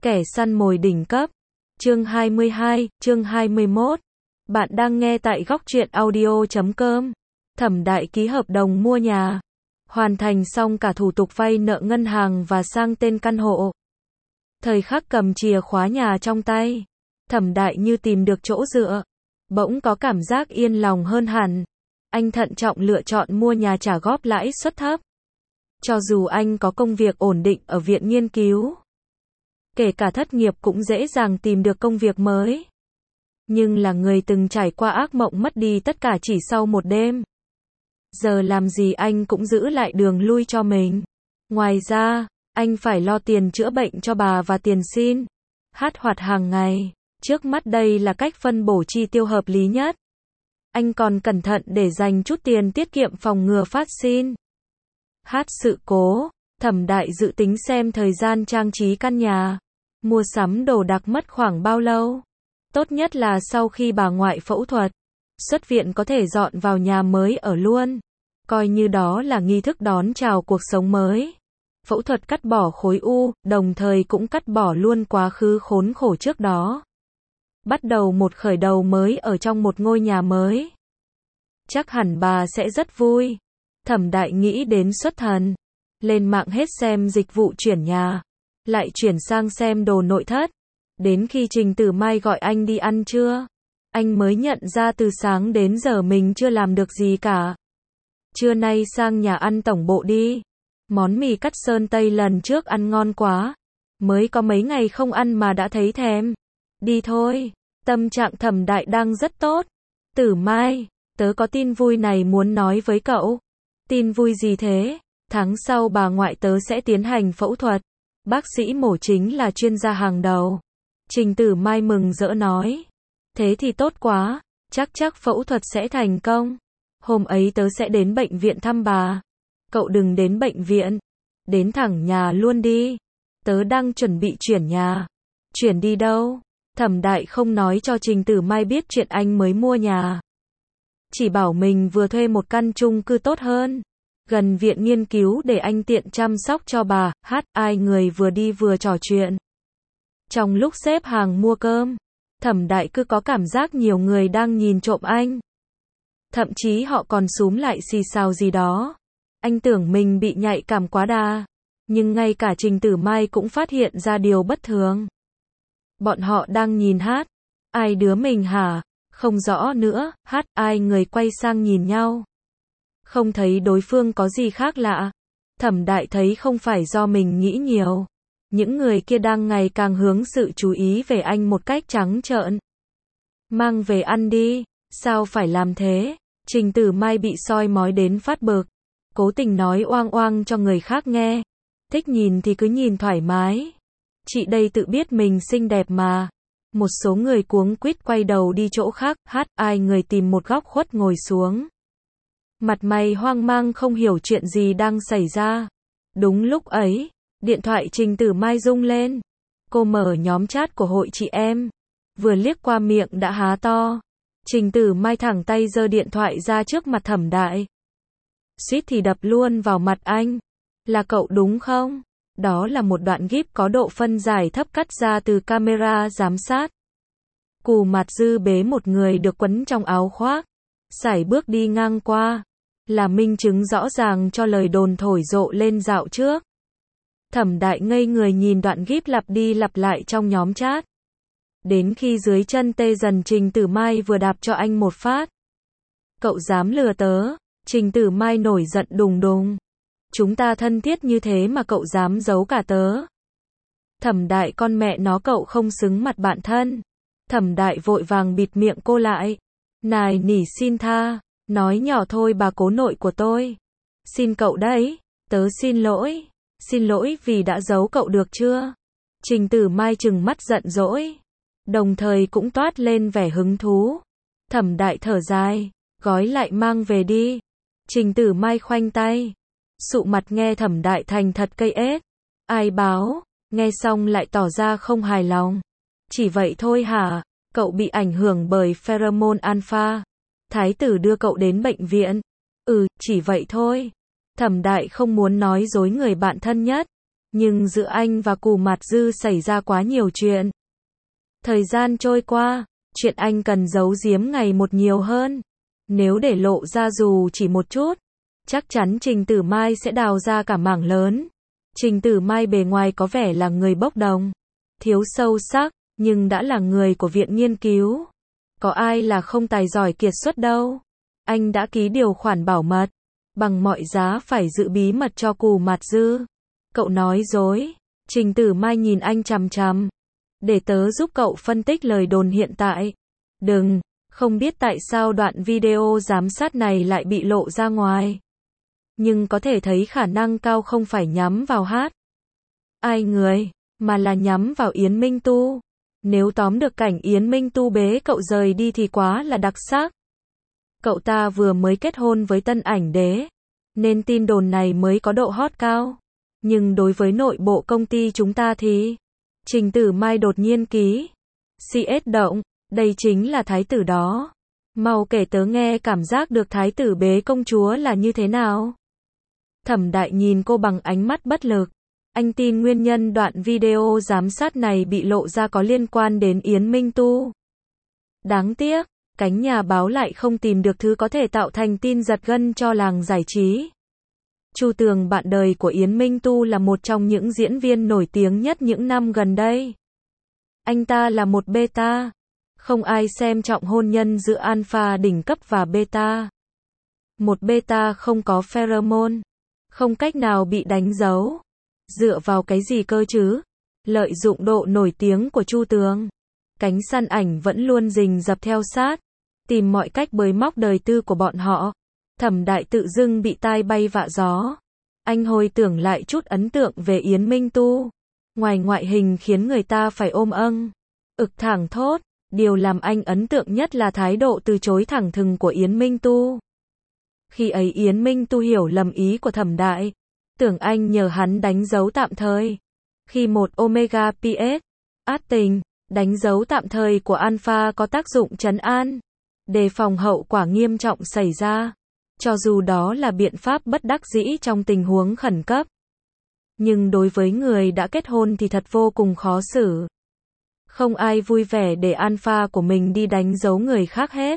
Kẻ săn mồi đỉnh cấp. Chương 22, chương 21. Bạn đang nghe tại góc truyện audio.com. Thẩm Đại ký hợp đồng mua nhà. Hoàn thành xong cả thủ tục vay nợ ngân hàng và sang tên căn hộ. Thời khắc cầm chìa khóa nhà trong tay, Thẩm Đại như tìm được chỗ dựa. Bỗng có cảm giác yên lòng hơn hẳn. Anh thận trọng lựa chọn mua nhà trả góp lãi suất thấp. Cho dù anh có công việc ổn định ở viện nghiên cứu, kể cả thất nghiệp cũng dễ dàng tìm được công việc mới. Nhưng là người từng trải qua ác mộng mất đi tất cả chỉ sau một đêm. Giờ làm gì anh cũng giữ lại đường lui cho mình. Ngoài ra, anh phải lo tiền chữa bệnh cho bà và tiền xin hát hoạt hàng ngày. Trước mắt đây là cách phân bổ chi tiêu hợp lý nhất. Anh còn cẩn thận để dành chút tiền tiết kiệm phòng ngừa phát sinh hát sự cố. Thẩm Đại dự tính xem thời gian trang trí căn nhà, mua sắm đồ đạc mất khoảng bao lâu. Tốt nhất là sau khi bà ngoại phẫu thuật, xuất viện có thể dọn vào nhà mới ở luôn. Coi như đó là nghi thức đón chào cuộc sống mới. Phẫu thuật cắt bỏ khối u, đồng thời cũng cắt bỏ luôn quá khứ khốn khổ trước đó. Bắt đầu một khởi đầu mới ở trong một ngôi nhà mới. Chắc hẳn bà sẽ rất vui. Thẩm Đại nghĩ đến xuất thần. Lên mạng hết xem dịch vụ chuyển nhà. Lại chuyển sang xem đồ nội thất. Đến khi Trình Tử Mai gọi anh đi ăn trưa, anh mới nhận ra từ sáng đến giờ mình chưa làm được gì cả. Trưa nay sang nhà ăn tổng bộ đi. Món mì cắt sơn tây lần trước ăn ngon quá. Mới có mấy ngày không ăn mà đã thấy thèm. Đi thôi. Tâm trạng Thẩm Đại đang rất tốt. Tử Mai, tớ có tin vui này muốn nói với cậu. Tin vui gì thế? Tháng sau bà ngoại tớ sẽ tiến hành phẫu thuật. Bác sĩ mổ chính là chuyên gia hàng đầu. Trình Tử Mai mừng rỡ nói. Thế thì tốt quá, chắc phẫu thuật sẽ thành công. Hôm ấy tớ sẽ đến bệnh viện thăm bà. Cậu đừng đến bệnh viện, đến thẳng nhà luôn đi. Tớ đang chuẩn bị chuyển nhà. Chuyển đi đâu? Thẩm Đại không nói cho Trình Tử Mai biết chuyện anh mới mua nhà. Chỉ bảo mình vừa thuê một căn chung cư tốt hơn, gần viện nghiên cứu để anh tiện chăm sóc cho bà. Hai người vừa đi vừa trò chuyện. Trong lúc xếp hàng mua cơm, Thẩm Đại cứ có cảm giác nhiều người đang nhìn trộm anh. Thậm chí họ còn xúm lại xì xào gì đó. Anh tưởng mình bị nhạy cảm quá đà. Nhưng ngay cả Trình Tử Mai cũng phát hiện ra điều bất thường. Bọn họ đang nhìn ai đứa mình hả? Không rõ nữa. Ai người quay sang nhìn nhau. Không thấy đối phương có gì khác lạ. Thẩm Đại thấy không phải do mình nghĩ nhiều. Những người kia đang ngày càng hướng sự chú ý về anh một cách trắng trợn. Mang về ăn đi. Sao phải làm thế? Trình Tử Mai bị soi mói đến phát bực. Cố tình nói oang oang cho người khác nghe. Thích nhìn thì cứ nhìn thoải mái. Chị đây tự biết mình xinh đẹp mà. Một số người cuống quýt quay đầu đi chỗ khác. Ai người tìm một góc khuất ngồi xuống. Mặt mày hoang mang không hiểu chuyện gì đang xảy ra. Đúng lúc ấy, điện thoại Trình Tử Mai rung lên. Cô mở nhóm chat của hội chị em. Vừa liếc qua miệng đã há to. Trình Tử Mai thẳng tay giơ điện thoại ra trước mặt Thẩm Đại. Suýt thì đập luôn vào mặt anh. Là cậu đúng không? Đó là một đoạn GIF có độ phân giải thấp cắt ra từ camera giám sát. Cù Mạt Dư bế một người được quấn trong áo khoác, sải bước đi ngang qua. Là minh chứng rõ ràng cho lời đồn thổi rộ lên dạo trước. Thẩm Đại ngây người nhìn đoạn GIF lặp đi lặp lại trong nhóm chat. Đến khi dưới chân tê dần Trình Tử Mai vừa đạp cho anh một phát. Cậu dám lừa tớ? Trình Tử Mai nổi giận đùng đùng. Chúng ta thân thiết như thế mà cậu dám giấu cả tớ. Thẩm Đại con mẹ nó cậu không xứng mặt bạn thân. Thẩm Đại vội vàng bịt miệng cô lại. Nài nỉ xin tha. Nói nhỏ thôi bà cố nội của tôi. Xin cậu đấy. Tớ xin lỗi. Xin lỗi vì đã giấu cậu được chưa? Trình Tử Mai trừng mắt giận dỗi. Đồng thời cũng toát lên vẻ hứng thú. Thẩm Đại thở dài. Gói lại mang về đi. Trình Tử Mai khoanh tay. Sụ mặt nghe Thẩm Đại thành thật cây ết. Ai báo? Nghe xong lại tỏ ra không hài lòng. Chỉ vậy thôi hả? Cậu bị ảnh hưởng bởi pheromone alpha. Thái tử đưa cậu đến bệnh viện. Chỉ vậy thôi. Thẩm Đại không muốn nói dối người bạn thân nhất. Nhưng giữa anh và Cù Mạt Dư xảy ra quá nhiều chuyện. Thời gian trôi qua, chuyện anh cần giấu giếm ngày một nhiều hơn. Nếu để lộ ra dù chỉ một chút, chắc chắn Trình Tử Mai sẽ đào ra cả mảng lớn. Trình Tử Mai bề ngoài có vẻ là người bốc đồng, thiếu sâu sắc, nhưng đã là người của viện nghiên cứu. Có ai là không tài giỏi kiệt xuất đâu. Anh đã ký điều khoản bảo mật, bằng mọi giá phải giữ bí mật cho Cù Mạt Dư. Cậu nói dối. Trình Tử Mai nhìn anh chằm chằm. Để tớ giúp cậu phân tích lời đồn hiện tại. Đừng, không biết tại sao đoạn video giám sát này lại bị lộ ra ngoài. Nhưng có thể thấy khả năng cao không phải nhắm vào Hát. Ai người, mà là nhắm vào Yến Minh Tu. Nếu tóm được cảnh Yến Minh Tu bế cậu rời đi thì quá là đặc sắc. Cậu ta vừa mới kết hôn với Tân Ảnh Đế, nên tin đồn này mới có độ hot cao. Nhưng đối với nội bộ công ty chúng ta thì... Trình Tử Mai đột nhiên ký. CS động, đây chính là thái tử đó. Mau kể tớ nghe cảm giác được thái tử bế công chúa là như thế nào. Thẩm Đại nhìn cô bằng ánh mắt bất lực. Anh tin nguyên nhân đoạn video giám sát này bị lộ ra có liên quan đến Yến Minh Tu. Đáng tiếc, cánh nhà báo lại không tìm được thứ có thể tạo thành tin giật gân cho làng giải trí. Chu Tường, bạn đời của Yến Minh Tu, là một trong những diễn viên nổi tiếng nhất những năm gần đây. Anh ta là một beta. Không ai xem trọng hôn nhân giữa alpha đỉnh cấp và beta. Một beta không có pheromone, không cách nào bị đánh dấu. Dựa vào cái gì cơ chứ? Lợi dụng độ nổi tiếng của Chu Tường, cánh săn ảnh vẫn luôn rình rập theo sát, tìm mọi cách bới móc đời tư của bọn họ. Thẩm Đại tự dưng bị tai bay vạ gió. Anh hồi tưởng lại chút ấn tượng về Yến Minh Tu. Ngoài ngoại hình khiến người ta phải ôm âng, ực thẳng thốt, điều làm anh ấn tượng nhất là thái độ từ chối thẳng thừng của Yến Minh Tu. Khi ấy Yến Minh Tu hiểu lầm ý của Thẩm Đại, tưởng anh nhờ hắn đánh dấu tạm thời. Khi một Omega PS, át tình, đánh dấu tạm thời của Alpha có tác dụng trấn an, đề phòng hậu quả nghiêm trọng xảy ra. Cho dù đó là biện pháp bất đắc dĩ trong tình huống khẩn cấp. Nhưng đối với người đã kết hôn thì thật vô cùng khó xử. Không ai vui vẻ để alpha của mình đi đánh dấu người khác hết.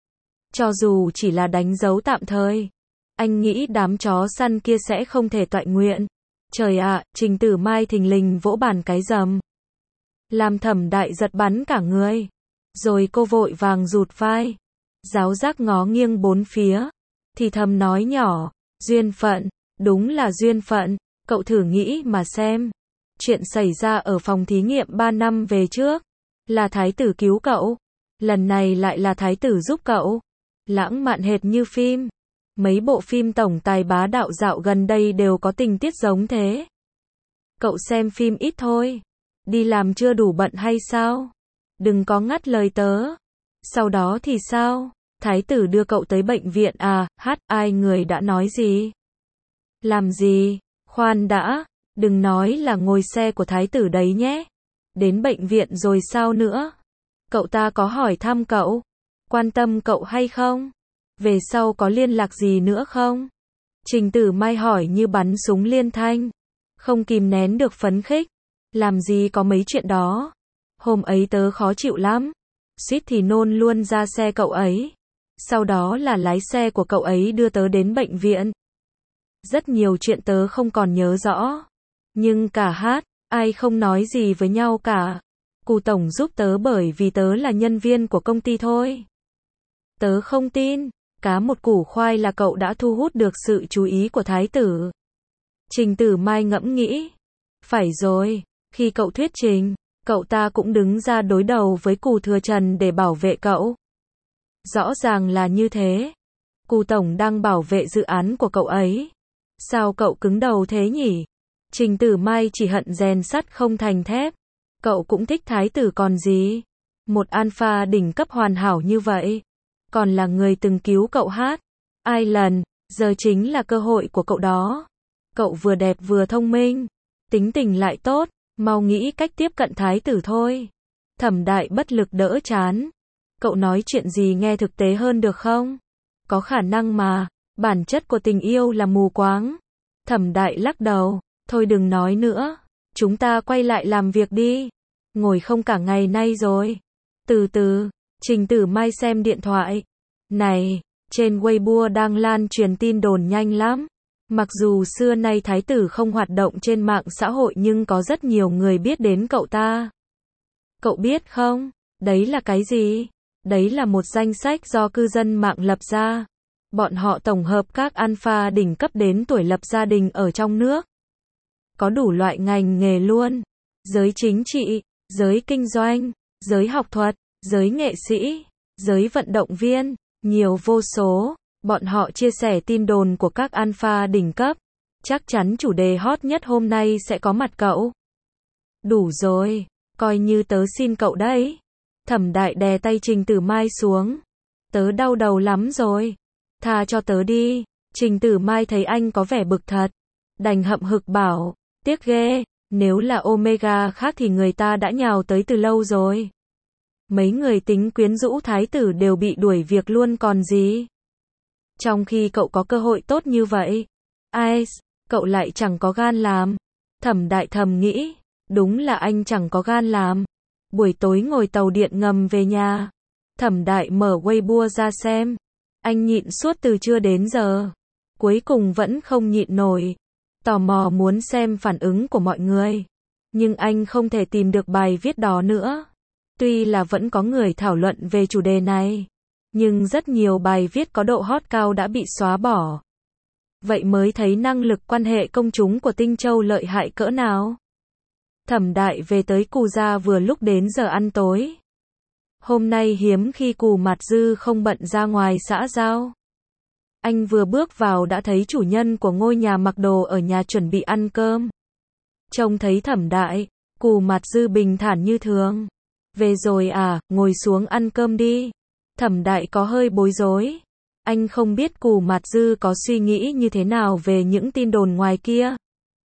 Cho dù chỉ là đánh dấu tạm thời. Anh nghĩ đám chó săn kia sẽ không thể toại nguyện. Trời ạ, Trình Tử Mai thình lình vỗ bàn cái rầm. Làm Thẩm Đại giật bắn cả người. Rồi cô vội vàng rụt vai. Giáo giác ngó nghiêng bốn phía. Thì thầm nói nhỏ, duyên phận, đúng là duyên phận, cậu thử nghĩ mà xem. Chuyện xảy ra ở phòng thí nghiệm 3 năm về trước, là thái tử cứu cậu, lần này lại là thái tử giúp cậu. Lãng mạn hệt như phim. Mấy bộ phim tổng tài bá đạo dạo gần đây đều có tình tiết giống thế. Cậu xem phim ít thôi. Đi làm chưa đủ bận hay sao? Đừng có ngắt lời tớ. Sau đó thì sao? Thái tử đưa cậu tới bệnh viện à? Ai người đã nói gì? Làm gì? Khoan đã, đừng nói là ngồi xe của thái tử đấy nhé. Đến bệnh viện rồi sao nữa? Cậu ta có hỏi thăm cậu, quan tâm cậu hay không? Về sau có liên lạc gì nữa không? Trình Tử Mai hỏi như bắn súng liên thanh, không kìm nén được phấn khích. Làm gì có mấy chuyện đó. Hôm ấy tớ khó chịu lắm, suýt thì nôn luôn ra xe cậu ấy. Sau đó là lái xe của cậu ấy đưa tớ đến bệnh viện. Rất nhiều chuyện tớ không còn nhớ rõ. Nhưng cả ai không nói gì với nhau cả. Cù tổng giúp tớ bởi vì tớ là nhân viên của công ty thôi. Tớ không tin, cá một củ khoai là cậu đã thu hút được sự chú ý của thái tử. Trình Tử Mai ngẫm nghĩ. Phải rồi, khi cậu thuyết trình, cậu ta cũng đứng ra đối đầu với Cù Thừa Trần để bảo vệ cậu. Rõ ràng là như thế. Cù tổng đang bảo vệ dự án của cậu ấy. Sao cậu cứng đầu thế nhỉ? Trình Tử Mai chỉ hận rèn sắt không thành thép. Cậu cũng thích thái tử còn gì. Một alpha đỉnh cấp hoàn hảo như vậy. Còn là người từng cứu cậu ai lần, giờ chính là cơ hội của cậu đó. Cậu vừa đẹp vừa thông minh, tính tình lại tốt, mau nghĩ cách tiếp cận thái tử thôi. Thẩm Đại bất lực đỡ chán. Cậu nói chuyện gì nghe thực tế hơn được không? Có khả năng mà, bản chất của tình yêu là mù quáng. Thẩm Đại lắc đầu, Thôi đừng nói nữa, chúng ta quay lại làm việc đi. Ngồi không cả ngày nay rồi. Từ từ, Trình Tử Mai xem điện thoại. Này, trên Weibo đang lan truyền tin đồn nhanh lắm. Mặc dù xưa nay thái tử không hoạt động trên mạng xã hội nhưng có rất nhiều người biết đến cậu ta. Cậu biết không? Đấy là cái gì? Đấy là một danh sách do cư dân mạng lập ra. Bọn họ tổng hợp các alpha đỉnh cấp đến tuổi lập gia đình ở trong nước. Có đủ loại ngành nghề luôn. Giới chính trị, giới kinh doanh, giới học thuật, giới nghệ sĩ, giới vận động viên, nhiều vô số. Bọn họ chia sẻ tin đồn của các alpha đỉnh cấp. Chắc chắn chủ đề hot nhất hôm nay sẽ có mặt cậu. Đủ rồi, coi như tớ xin cậu đấy. Thẩm Đại đè tay Trình Tử Mai xuống. Tớ đau đầu lắm rồi. Tha cho tớ đi. Trình Tử Mai thấy anh có vẻ bực thật. Đành hậm hực bảo, tiếc ghê, nếu là Omega khác thì người ta đã nhào tới từ lâu rồi. Mấy người tính quyến rũ thái tử đều bị đuổi việc luôn còn gì. Trong khi cậu có cơ hội tốt như vậy, ai, cậu lại chẳng có gan làm. Thẩm Đại thầm nghĩ, đúng là anh chẳng có gan làm. Buổi tối ngồi tàu điện ngầm về nhà, Thẩm Đại mở Weibo ra xem. Anh nhịn suốt từ trưa đến giờ. Cuối cùng vẫn không nhịn nổi. Tò mò muốn xem phản ứng của mọi người. Nhưng anh không thể tìm được bài viết đó nữa. Tuy là vẫn có người thảo luận về chủ đề này. Nhưng rất nhiều bài viết có độ hot cao đã bị xóa bỏ. Vậy mới thấy năng lực quan hệ công chúng của Tinh Châu lợi hại cỡ nào. Thẩm Đại về tới Cù Gia vừa lúc đến giờ ăn tối. Hôm nay hiếm khi Cù Mạt Dư không bận ra ngoài xã giao. Anh vừa bước vào đã thấy chủ nhân của ngôi nhà mặc đồ ở nhà chuẩn bị ăn cơm. Trông thấy Thẩm Đại, Cù Mạt Dư bình thản như thường. Về rồi à, ngồi xuống ăn cơm đi. Thẩm Đại có hơi bối rối. Anh không biết Cù Mạt Dư có suy nghĩ như thế nào về những tin đồn ngoài kia.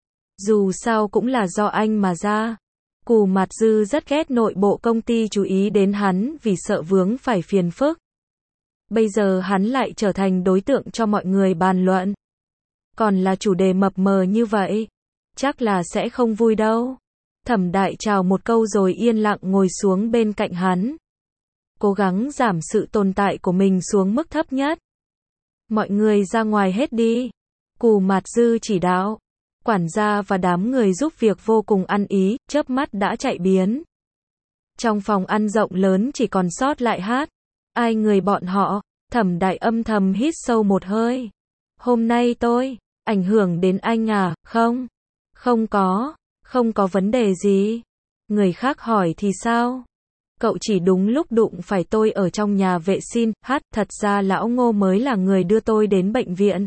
Dù sao cũng là do anh mà ra. Cù Mạt Dư rất ghét nội bộ công ty chú ý đến hắn vì sợ vướng phải phiền phức. Bây giờ hắn lại trở thành đối tượng cho mọi người bàn luận. Còn là chủ đề mập mờ như vậy, chắc là sẽ không vui đâu. Thẩm Đại chào một câu rồi yên lặng ngồi xuống bên cạnh hắn. Cố gắng giảm sự tồn tại của mình xuống mức thấp nhất. Mọi người ra ngoài hết đi. Cù Mạt Dư chỉ đạo. Quản gia và đám người giúp việc vô cùng ăn ý, chớp mắt đã chạy biến. Trong phòng ăn rộng lớn chỉ còn sót lại Hát. Ai người bọn họ? Thẩm Đại âm thầm hít sâu một hơi. Hôm nay tôi ảnh hưởng đến anh à? Không. Không có vấn đề gì. Người khác hỏi thì sao? Cậu chỉ đúng lúc đụng phải tôi ở trong nhà vệ sinh. Hát, thật ra lão Ngô mới là người đưa tôi đến bệnh viện.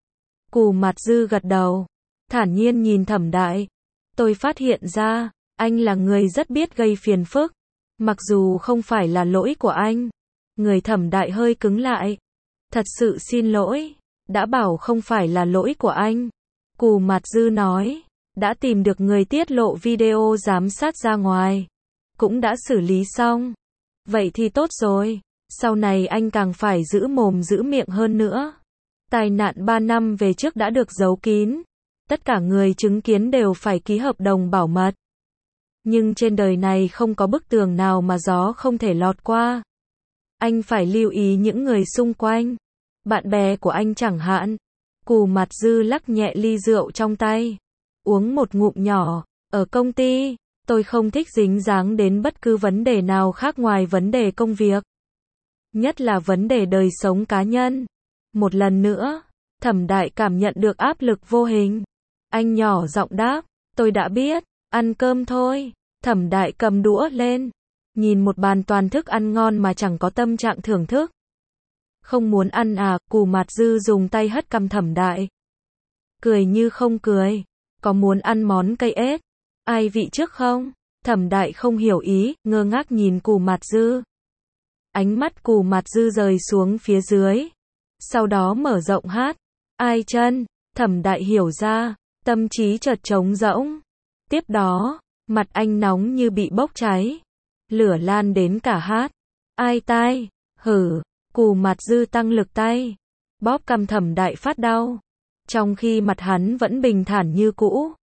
Cù Mạt Dư gật đầu. Thản nhiên nhìn Thẩm Đại. Tôi phát hiện ra, anh là người rất biết gây phiền phức. Mặc dù không phải là lỗi của anh. Người Thẩm Đại hơi cứng lại. Thật sự xin lỗi. Đã bảo không phải là lỗi của anh. Cù Mạt Dư nói. Đã tìm được người tiết lộ video giám sát ra ngoài. Cũng đã xử lý xong. Vậy thì tốt rồi. Sau này anh càng phải giữ mồm giữ miệng hơn nữa. Tai nạn 3 năm về trước đã được giấu kín. Tất cả người chứng kiến đều phải ký hợp đồng bảo mật. Nhưng trên đời này không có bức tường nào mà gió không thể lọt qua. Anh phải lưu ý những người xung quanh. Bạn bè của anh chẳng hạn. Cù Mạt Dư lắc nhẹ ly rượu trong tay. Uống một ngụm nhỏ. Ở công ty, tôi không thích dính dáng đến bất cứ vấn đề nào khác ngoài vấn đề công việc. Nhất là vấn đề đời sống cá nhân. Một lần nữa, Thẩm Đại cảm nhận được áp lực vô hình. Anh nhỏ giọng đáp, tôi đã biết, ăn cơm thôi. Thẩm Đại cầm đũa lên, nhìn một bàn toàn thức ăn ngon mà chẳng có tâm trạng thưởng thức. Không muốn ăn à? Cù Mạt Dư dùng tay hất cằm Thẩm Đại. Cười như không cười. Có muốn ăn món cây ếch? Ai vị trước không? Thẩm Đại không hiểu ý, ngơ ngác nhìn Cù Mạt Dư. Ánh mắt Cù Mạt Dư rời xuống phía dưới. Sau đó mở rộng Hát. Ai chân? Thẩm Đại hiểu ra, tâm trí chợt trống rỗng. Tiếp đó, mặt anh nóng như bị bốc cháy. Lửa lan đến cả Hát. Ai tai? Hử. Cù Mạt Dư tăng lực tay. Bóp cằm Thẩm Đại phát đau. Trong khi mặt hắn vẫn bình thản như cũ.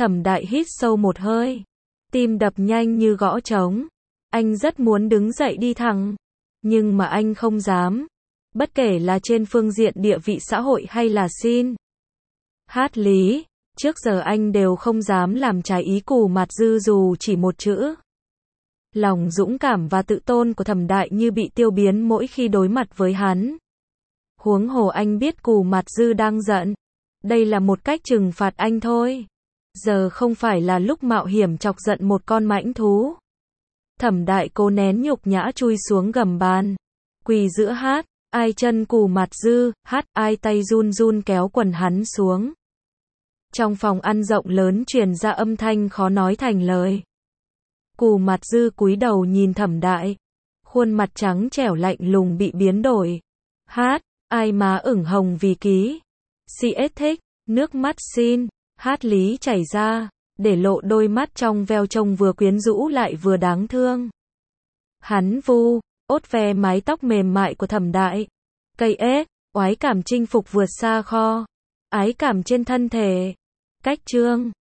Thẩm Đại hít sâu một hơi, tim đập nhanh như gõ trống. Anh rất muốn đứng dậy đi thẳng, nhưng mà anh không dám. Bất kể là trên phương diện địa vị xã hội hay là xin hát lý, trước giờ anh đều không dám làm trái ý Cù Mạt Dư dù chỉ một chữ. Lòng dũng cảm và tự tôn của Thẩm Đại như bị tiêu biến mỗi khi đối mặt với hắn. Huống hồ anh biết Cù Mạt Dư đang giận. Đây là một cách trừng phạt anh thôi. Giờ không phải là lúc mạo hiểm chọc giận một con mãnh thú. Thẩm Đại cố nén nhục nhã chui xuống gầm bàn. Quỳ giữa hát, ai chân Cù Mạt Dư, hát, ai tay run run kéo quần hắn xuống. Trong phòng ăn rộng lớn truyền ra âm thanh khó nói thành lời. Cù Mạt Dư cúi đầu nhìn Thẩm Đại. Khuôn mặt trắng trẻo lạnh lùng bị biến đổi. Hát, ai má ửng hồng vì ký. CS thích, nước mắt xin, hát lý chảy ra, để lộ đôi mắt trong veo trông vừa quyến rũ lại vừa đáng thương. Hắn vu, ốt ve mái tóc mềm mại của Thẩm Đại. Cây ế, oái cảm chinh phục vượt xa kho. Ái cảm trên thân thể. Cách chương